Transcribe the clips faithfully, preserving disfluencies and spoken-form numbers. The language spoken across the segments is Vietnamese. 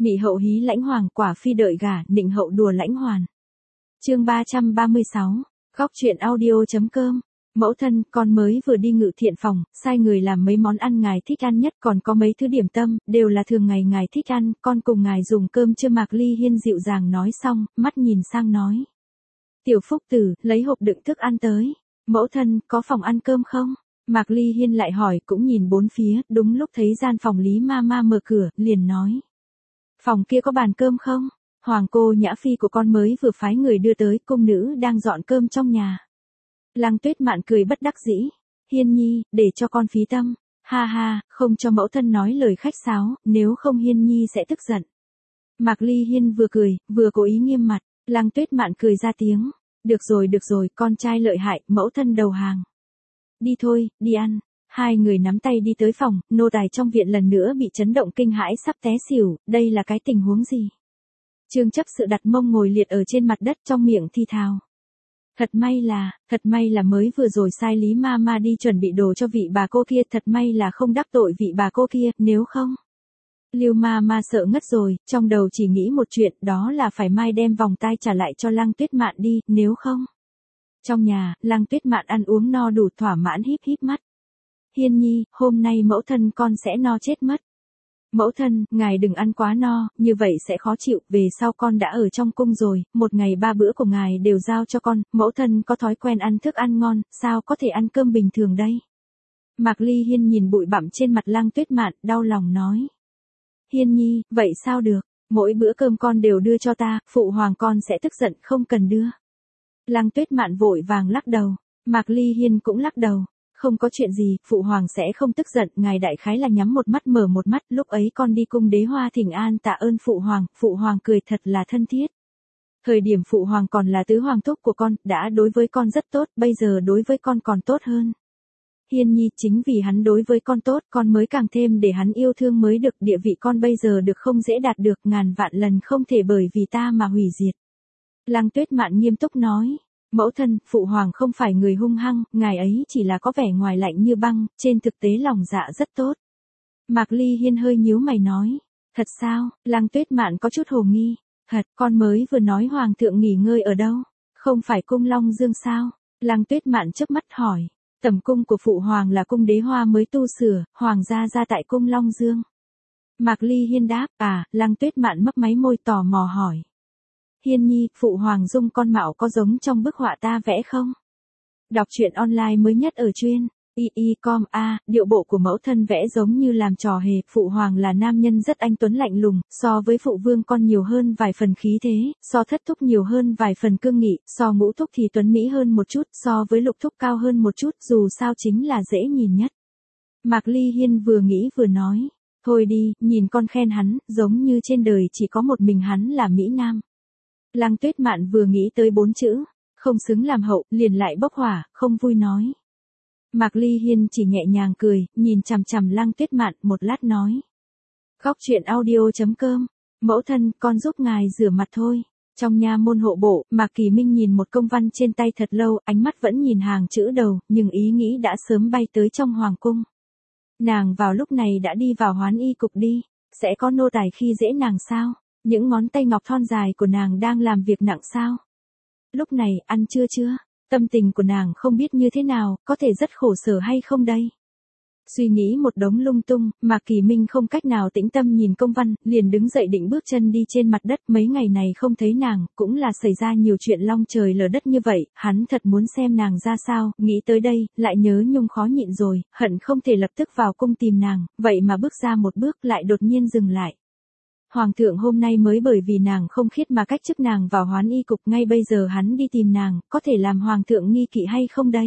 Mị hậu hí lãnh hoàng, quả phi đợi gả, nịnh hậu đùa lãnh hoàn. Chương ba trăm ba mươi sáu, góc truyện audio.com. Mẫu thân, con mới vừa đi ngự thiện phòng, sai người làm mấy món ăn ngài thích ăn nhất, còn có mấy thứ điểm tâm, đều là thường ngày ngài thích ăn, con cùng ngài dùng cơm chưa. Mạc Ly Hiên dịu dàng nói xong, mắt nhìn sang nói. Tiểu Phúc Tử, lấy hộp đựng thức ăn tới. Mẫu thân, có phòng ăn cơm không? Mạc Ly Hiên lại hỏi, cũng nhìn bốn phía, đúng lúc thấy gian phòng Lý ma ma mở cửa, liền nói. Phòng kia có bàn cơm không? Hoàng cô Nhã Phi của con mới vừa phái người đưa tới, cung nữ đang dọn cơm trong nhà. Lăng Tuyết Mạn cười bất đắc dĩ. Hiên nhi, để cho con phí tâm. Ha ha, không cho mẫu thân nói lời khách sáo, nếu không Hiên nhi sẽ tức giận. Mạc Ly Hiên vừa cười, vừa cố ý nghiêm mặt. Lăng Tuyết Mạn cười ra tiếng. Được rồi được rồi, con trai lợi hại, mẫu thân đầu hàng. Đi thôi, đi ăn. Hai người nắm tay đi tới phòng, nô tài trong viện lần nữa bị chấn động kinh hãi sắp té xỉu, đây là cái tình huống gì? Trương chấp sự đặt mông ngồi liệt ở trên mặt đất trong miệng thi thào. Thật may là, thật may là mới vừa rồi sai Lý ma ma đi chuẩn bị đồ cho vị bà cô kia, thật may là không đắc tội vị bà cô kia, nếu không. Lưu ma ma sợ ngất rồi, trong đầu chỉ nghĩ một chuyện, đó là phải mai đem vòng tai trả lại cho Lăng Tuyết Mạn đi, nếu không. Trong nhà, Lăng Tuyết Mạn ăn uống no đủ thỏa mãn híp híp mắt. Hiên nhi, hôm nay mẫu thân con sẽ no chết mất. Mẫu thân, ngài đừng ăn quá no, như vậy sẽ khó chịu, về sau con đã ở trong cung rồi, một ngày ba bữa của ngài đều giao cho con, mẫu thân có thói quen ăn thức ăn ngon, sao có thể ăn cơm bình thường đây? Mạc Ly Hiên nhìn bụi bặm trên mặt Lăng Tuyết Mạn, đau lòng nói. Hiên nhi, vậy sao được, mỗi bữa cơm con đều đưa cho ta, phụ hoàng con sẽ tức giận, không cần đưa. Lăng Tuyết Mạn vội vàng lắc đầu, Mạc Ly Hiên cũng lắc đầu. Không có chuyện gì, phụ hoàng sẽ không tức giận, ngài đại khái là nhắm một mắt mở một mắt, lúc ấy con đi cung đế hoa thỉnh an tạ ơn phụ hoàng, phụ hoàng cười thật là thân thiết. Thời điểm phụ hoàng còn là tứ hoàng thúc của con, đã đối với con rất tốt, bây giờ đối với con còn tốt hơn. Hiên nhi, chính vì hắn đối với con tốt, con mới càng thêm để hắn yêu thương mới được, địa vị con bây giờ được không dễ đạt được, ngàn vạn lần không thể bởi vì ta mà hủy diệt. Lăng Tuyết Mạn nghiêm túc nói. Mẫu thân, phụ hoàng không phải người hung hăng, ngài ấy chỉ là có vẻ ngoài lạnh như băng, trên thực tế lòng dạ rất tốt. Mạc Ly Hiên hơi nhíu mày nói. Thật sao? Lăng Tuyết Mạn có chút hồ nghi. Thật, con mới vừa nói hoàng thượng nghỉ ngơi ở đâu? Không phải cung Long Dương sao? Lăng Tuyết Mạn chớp mắt hỏi. Tẩm cung của phụ hoàng là cung đế hoa mới tu sửa, hoàng gia ra tại cung Long Dương. Mạc Ly Hiên đáp. À, Lăng Tuyết Mạn mấp máy môi tò mò hỏi. Hiên nhi, phụ hoàng dung con mạo có giống trong bức họa ta vẽ không? Đọc truyện online mới nhất ở truyện i i com a, điệu bộ của mẫu thân vẽ giống như làm trò hề, phụ hoàng là nam nhân rất anh tuấn lạnh lùng, so với phụ vương con nhiều hơn vài phần khí thế, so thất thúc nhiều hơn vài phần cương nghị, so ngũ thúc thì tuấn mỹ hơn một chút, so với lục thúc cao hơn một chút, dù sao chính là dễ nhìn nhất. Mạc Ly Hiên vừa nghĩ vừa nói, thôi đi, nhìn con khen hắn, giống như trên đời chỉ có một mình hắn là Mỹ Nam. Lăng Tuyết Mạn vừa nghĩ tới bốn chữ, không xứng làm hậu, liền lại bốc hỏa, không vui nói. Mạc Ly Hiên chỉ nhẹ nhàng cười, nhìn chằm chằm Lăng Tuyết Mạn, một lát nói. Góc truyện audio.com, mẫu thân, con giúp ngài rửa mặt thôi. Trong nha môn hộ bộ, Mạc Kỳ Minh nhìn một công văn trên tay thật lâu, ánh mắt vẫn nhìn hàng chữ đầu, nhưng ý nghĩ đã sớm bay tới trong hoàng cung. Nàng vào lúc này đã đi vào hoán y cục đi, sẽ có nô tài khi dễ nàng sao? Những ngón tay ngọc thon dài của nàng đang làm việc nặng sao? Lúc này, ăn trưa chưa? Tâm tình của nàng không biết như thế nào, có thể rất khổ sở hay không đây? Suy nghĩ một đống lung tung, Mạc Kỳ Minh không cách nào tĩnh tâm nhìn công văn, liền đứng dậy định bước chân đi trên mặt đất, mấy ngày này không thấy nàng, cũng là xảy ra nhiều chuyện long trời lở đất như vậy, hắn thật muốn xem nàng ra sao, nghĩ tới đây, lại nhớ nhung khó nhịn rồi, hận không thể lập tức vào cung tìm nàng, vậy mà bước ra một bước lại đột nhiên dừng lại. Hoàng thượng hôm nay mới bởi vì nàng không khiết mà cách chức nàng vào hoán y cục, ngay bây giờ hắn đi tìm nàng, có thể làm hoàng thượng nghi kỵ hay không đây?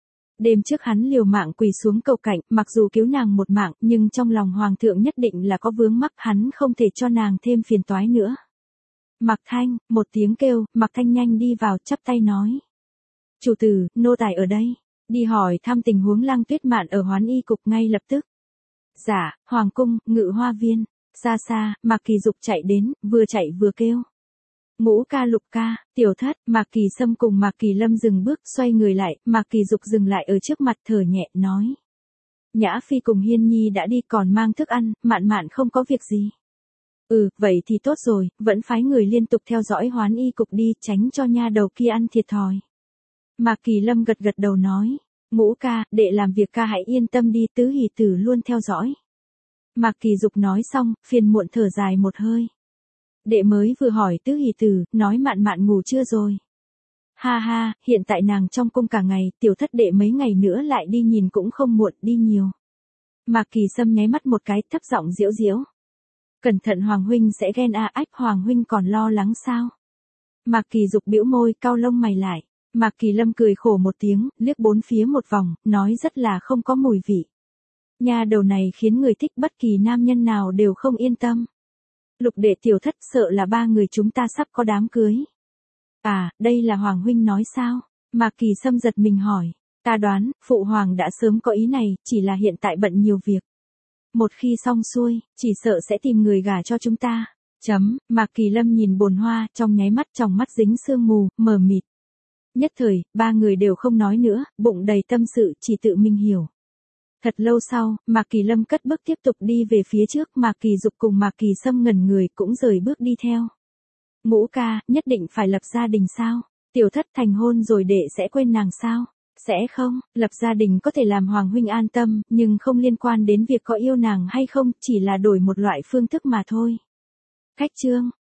Đêm trước hắn liều mạng quỳ xuống cầu cảnh, mặc dù cứu nàng một mạng, nhưng trong lòng hoàng thượng nhất định là có vướng mắc, hắn không thể cho nàng thêm phiền toái nữa. Mạc Thanh, một tiếng kêu, Mạc Thanh nhanh đi vào, chắp tay nói. Chủ tử, nô tài ở đây, đi hỏi thăm tình huống Lăng Tuyết Mạn ở hoán y cục ngay lập tức. Dạ, hoàng cung, ngự hoa viên. Xa xa, Mạc Kỳ Dục chạy đến, vừa chạy vừa kêu. Ngũ ca lục ca, tiểu thất, Mạc Kỳ Sâm cùng Mạc Kỳ Lâm dừng bước, xoay người lại, Mạc Kỳ Dục dừng lại ở trước mặt thở nhẹ, nói. Nhã Phi cùng Hiên nhi đã đi còn mang thức ăn, Mạn Mạn không có việc gì. Ừ, vậy thì tốt rồi, vẫn phái người liên tục theo dõi Hoán Y cục đi, tránh cho nha đầu kia ăn thiệt thòi. Mạc Kỳ Lâm gật gật đầu nói, Ngũ ca, đệ làm việc ca hãy yên tâm đi, Tứ Hỷ Tử luôn theo dõi. Mạc Kỳ Dục nói xong, phiền muộn thở dài một hơi. Đệ mới vừa hỏi Tứ Hỷ Tử, nói Mạn Mạn ngủ chưa rồi. Ha ha, hiện tại nàng trong cung cả ngày, tiểu thất đệ mấy ngày nữa lại đi nhìn cũng không muộn, đi nhiều. Mạc Kỳ Sâm nháy mắt một cái, thấp giọng giễu giễu. Cẩn thận Hoàng huynh sẽ ghen à, ách, Hoàng huynh còn lo lắng sao? Mạc Kỳ Dục bĩu môi, cau lông mày lại. Mạc Kỳ Lâm cười khổ một tiếng, liếc bốn phía một vòng, nói rất là không có mùi vị. Nha đầu này khiến người thích bất kỳ nam nhân nào đều không yên tâm. Lục đệ tiểu thất sợ là ba người chúng ta sắp có đám cưới. À, đây là Hoàng huynh nói sao? Mạc Kỳ Sâm giật mình hỏi. Ta đoán, Phụ Hoàng đã sớm có ý này, chỉ là hiện tại bận nhiều việc. Một khi xong xuôi, chỉ sợ sẽ tìm người gả cho chúng ta. Chấm, Mạc Kỳ Lâm nhìn bồn hoa, trong nháy mắt trong mắt dính sương mù, mờ mịt. Nhất thời, ba người đều không nói nữa, bụng đầy tâm sự chỉ tự mình hiểu. Thật lâu sau, Mạc Kỳ Lâm cất bước tiếp tục đi về phía trước, Mạc Kỳ Dục cùng Mạc Kỳ Sâm ngẩn người cũng rời bước đi theo. Ngũ ca, nhất định phải lập gia đình sao? Tiểu thất thành hôn rồi đệ sẽ quên nàng sao? Sẽ không, lập gia đình có thể làm Hoàng huynh an tâm, nhưng không liên quan đến việc có yêu nàng hay không, chỉ là đổi một loại phương thức mà thôi. Khách chương